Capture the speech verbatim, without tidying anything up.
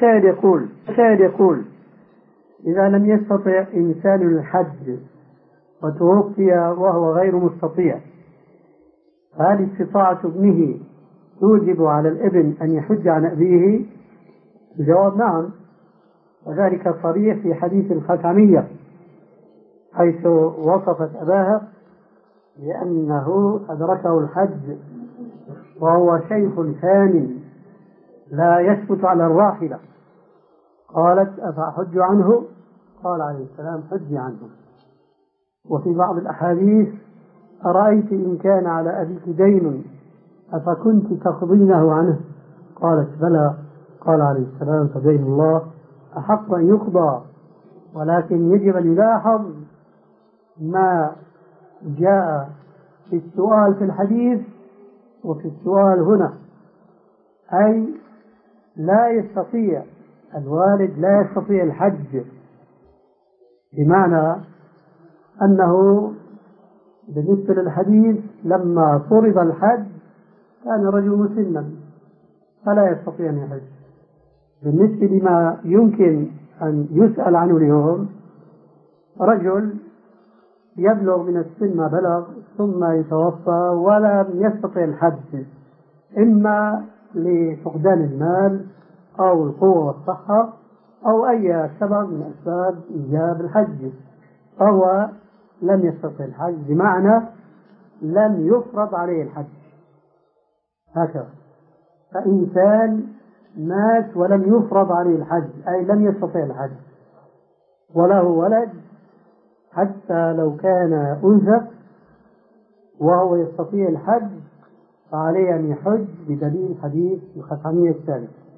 كان يقول كان يقول إذا لم يستطع إنسان الحج وتوفي وهو غير مستطيع، هل استطاعة ابنه توجب على الابن أن يحج عن أبيه؟ الجواب نعم، وذلك صريح في حديث الخثعمية حيث وصفت أباها لأنه أدركه الحج وهو شيخ ثان لا يثبت على الراحلة، قالت أفأحج عنه؟ قال عليه السلام حج عنه. وفي بعض الأحاديث أرأيت إن كان على أبيك دين أفكنت تقضينه عنه؟ قالت بلى. قال عليه السلام فدين الله أحق أن يقضى، ولكن يجب أن يلاحظ ما جاء في السؤال في الحديث وفي السؤال هنا، أي لا يستطيع الوالد لا يستطيع الحج، بمعنى أنه بالنسبة للحديث لما فرض الحج كان رجل مسنا فلا يستطيع أن يحج. بالنسبة لما يمكن أن يسأل عنه اليوم، رجل يبلغ من السن ما بلغ ثم يتوفى ولم يستطيع الحج، إما لفقدان المال أو القوة والصحة أو أي سبب من أسباب إيجاب الحج، فهو لم يستطيع الحج، بمعنى لم يفرض عليه الحج. هكذا فإنسان مات ولم يفرض عليه الحج أي لم يستطيع الحج وله ولد حتى لو كان أنثى وهو يستطيع الحج فعليه أن يحج بدليل حديث الخثعمية الثالث.